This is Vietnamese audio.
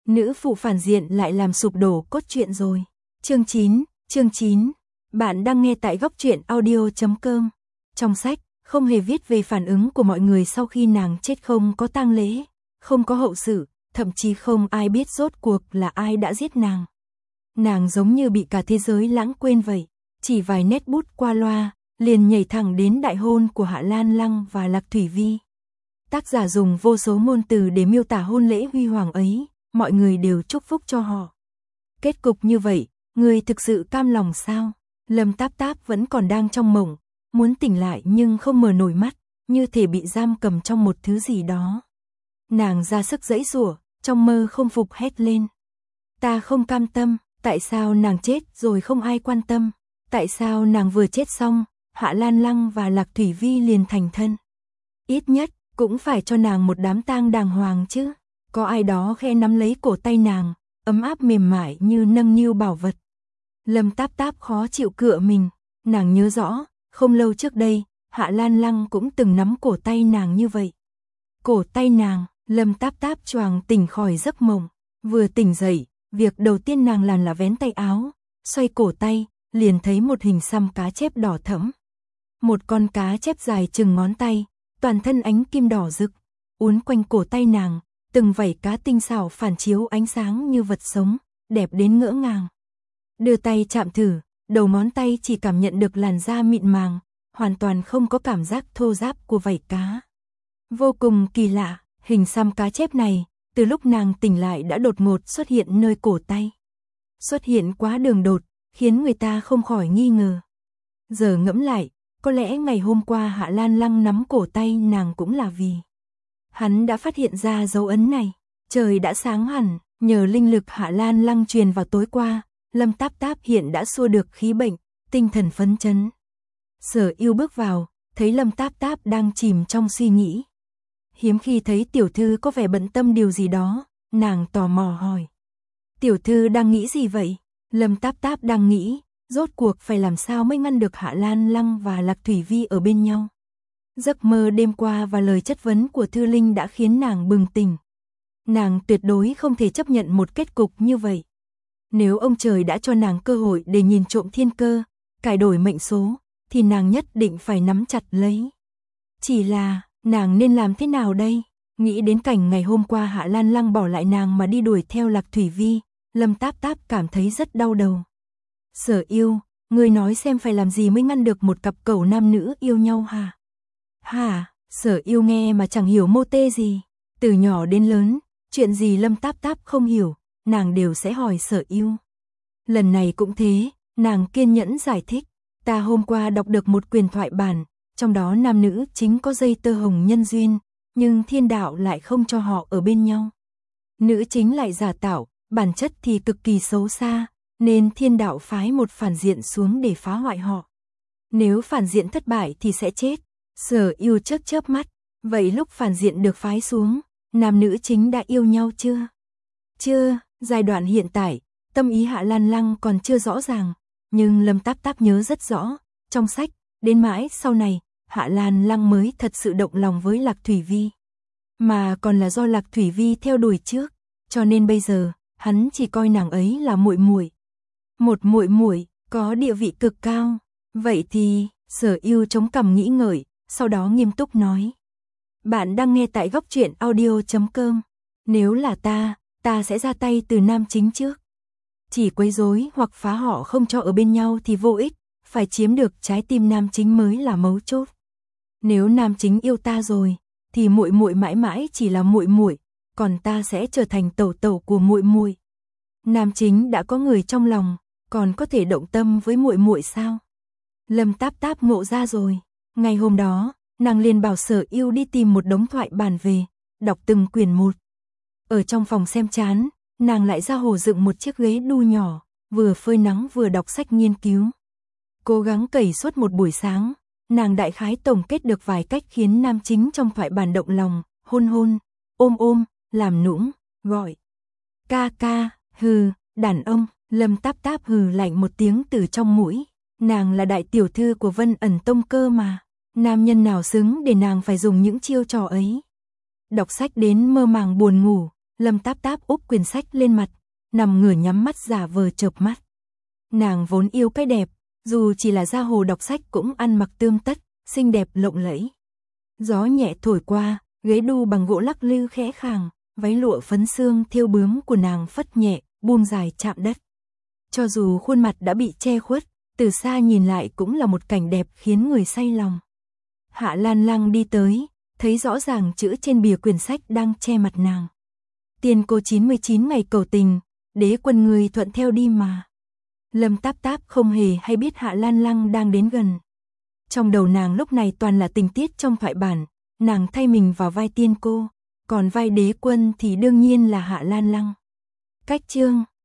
Nữ phụ phản diện lại làm sụp đổ cốt truyện rồi. Chương 9. Bạn đang nghe tại góc truyện audio.com. Trong sách, không hề viết về phản ứng của mọi người sau khi nàng chết, không có tang lễ, không có hậu sự, thậm chí không ai biết rốt cuộc là ai đã giết nàng. Nàng giống như bị cả thế giới lãng quên vậy, chỉ vài nét bút qua loa, liền nhảy thẳng đến đại hôn của Hạ Lan Lăng và Lạc Thủy Vi. Tác giả dùng vô số ngôn từ để miêu tả hôn lễ huy hoàng ấy, mọi người đều chúc phúc cho họ. Kết cục như vậy, người thực sự cam lòng sao? Lâm Táp Táp vẫn còn đang trong mộng, muốn tỉnh lại nhưng không mở nổi mắt, như thể bị giam cầm trong một thứ gì đó. Nàng ra sức giãy giụa, trong mơ không phục hét lên. Ta không cam tâm, tại sao nàng chết rồi không ai quan tâm? Tại sao nàng vừa chết xong, Hạ Lan Lăng và Lạc Thủy Vi liền thành thân? Ít nhất, cũng phải cho nàng một đám tang đàng hoàng chứ. Có ai đó khẽ nắm lấy cổ tay nàng, ấm áp mềm mại như nâng niu bảo vật. Lâm Táp Táp khó chịu cựa mình, nàng nhớ rõ, không lâu trước đây, Hạ Lan Lăng cũng từng nắm cổ tay nàng như vậy. Cổ tay nàng, Lâm Táp Táp choàng tỉnh khỏi giấc mộng, vừa tỉnh dậy, việc đầu tiên nàng làm là vén tay áo, xoay cổ tay, liền thấy một hình xăm cá chép đỏ thẫm. Một con cá chép dài chừng ngón tay, toàn thân ánh kim đỏ rực, uốn quanh cổ tay nàng, từng vảy cá tinh xảo phản chiếu ánh sáng như vật sống, đẹp đến ngỡ ngàng. Đưa tay chạm thử, đầu ngón tay chỉ cảm nhận được làn da mịn màng, hoàn toàn không có cảm giác thô ráp của vảy cá. Vô cùng kỳ lạ, hình xăm cá chép này, từ lúc nàng tỉnh lại đã đột ngột xuất hiện nơi cổ tay. Xuất hiện quá đường đột, khiến người ta không khỏi nghi ngờ. Giờ ngẫm lại, có lẽ ngày hôm qua Hạ Lan Lăng nắm cổ tay nàng cũng là vì hắn đã phát hiện ra dấu ấn này. Trời đã sáng hẳn, nhờ linh lực Hạ Lan Lăng truyền vào tối qua, Lâm Táp Táp hiện đã xua được khí bệnh, tinh thần phấn chấn. Sở Yêu bước vào, thấy Lâm Táp Táp đang chìm trong suy nghĩ. Hiếm khi thấy tiểu thư có vẻ bận tâm điều gì đó, nàng tò mò hỏi. Tiểu thư đang nghĩ gì vậy? Lâm Táp Táp đang nghĩ, rốt cuộc phải làm sao mới ngăn được Hạ Lan Lăng và Lạc Thủy Vi ở bên nhau. Giấc mơ đêm qua và lời chất vấn của Thư Linh đã khiến nàng bừng tỉnh. Nàng tuyệt đối không thể chấp nhận một kết cục như vậy. Nếu ông trời đã cho nàng cơ hội để nhìn trộm thiên cơ, cải đổi mệnh số, thì nàng nhất định phải nắm chặt lấy. Chỉ là, nàng nên làm thế nào đây? Nghĩ đến cảnh ngày hôm qua Hạ Lan Lăng bỏ lại nàng mà đi đuổi theo Lạc Thủy Vi, Lâm Táp Táp cảm thấy rất đau đầu. Sở Yêu, ngươi nói xem phải làm gì mới ngăn được một cặp cẩu nam nữ yêu nhau hả? Hả? Sở Yêu nghe mà chẳng hiểu mô tê gì. Từ nhỏ đến lớn, chuyện gì Lâm Táp Táp không hiểu, nàng đều sẽ hỏi Sở Yêu. Lần này cũng thế, nàng kiên nhẫn giải thích. Ta hôm qua đọc được một quyền thoại bản, trong đó nam nữ chính có dây tơ hồng nhân duyên, nhưng thiên đạo lại không cho họ ở bên nhau. Nữ chính lại giả tạo, bản chất thì cực kỳ xấu xa, nên thiên đạo phái một phản diện xuống để phá hoại họ. Nếu phản diện thất bại thì sẽ chết. Sở Yêu chớp chớp mắt, vậy lúc phản diện được phái xuống, nam nữ chính đã yêu nhau chưa? Chưa, giai đoạn hiện tại, tâm ý Hạ Lan Lăng còn chưa rõ ràng, nhưng Lâm Táp Táp nhớ rất rõ, trong sách, đến mãi sau này, Hạ Lan Lăng mới thật sự động lòng với Lạc Thủy Vi. Mà còn là do Lạc Thủy Vi theo đuổi trước, cho nên bây giờ, hắn chỉ coi nàng ấy là muội muội. Một muội muội có địa vị cực cao. Vậy thì, Sở Yêu chống cằm nghĩ ngợi, sau đó nghiêm túc nói. Bạn đang nghe tại góc truyện audio.com. Nếu là ta sẽ ra tay từ nam chính trước. Chỉ quấy rối hoặc phá họ không cho ở bên nhau thì vô ích, phải chiếm được trái tim nam chính mới là mấu chốt. Nếu nam chính yêu ta rồi, thì muội muội mãi mãi chỉ là muội muội, còn ta sẽ trở thành tẩu tẩu của muội muội. Nam chính đã có người trong lòng, còn có thể động tâm với muội muội sao? Lâm Táp Táp ngộ ra rồi. Ngày hôm đó, nàng liền bảo Sở Yêu đi tìm một đống thoại bản về, đọc từng quyển một. Ở trong phòng xem chán, nàng lại ra hồ dựng một chiếc ghế đu nhỏ, vừa phơi nắng vừa đọc sách nghiên cứu. Cố gắng cày suốt một buổi sáng, nàng đại khái tổng kết được vài cách khiến nam chính trong thoại bản động lòng, hôn hôn, ôm ôm, làm nũng, gọi. Ca ca, hừ, đàn ông. Lâm Táp Táp hừ lạnh một tiếng từ trong mũi. Nàng là đại tiểu thư của Vân Ẩn Tông cơ mà. Nam nhân nào xứng để nàng phải dùng những chiêu trò ấy. Đọc sách đến mơ màng buồn ngủ, Lâm Táp Táp úp quyển sách lên mặt, nằm ngửa nhắm mắt giả vờ chợp mắt. Nàng vốn yêu cái đẹp, dù chỉ là ra hồ đọc sách cũng ăn mặc tươm tất, xinh đẹp lộng lẫy. Gió nhẹ thổi qua, ghế đu bằng gỗ lắc lư khẽ khàng, váy lụa phấn xương thêu bướm của nàng phất nhẹ, buông dài chạm đất. Cho dù khuôn mặt đã bị che khuất, từ xa nhìn lại cũng là một cảnh đẹp khiến người say lòng. Hạ Lan Lăng đi tới, thấy rõ ràng chữ trên bìa quyển sách đang che mặt nàng. Tiên cô 99 ngày cầu tình, đế quân người thuận theo đi mà. Lâm Táp Táp không hề hay biết Hạ Lan Lăng đang đến gần. Trong đầu nàng lúc này toàn là tình tiết trong thoại bản, nàng thay mình vào vai tiên cô, còn vai đế quân thì đương nhiên là Hạ Lan Lăng. Cách chương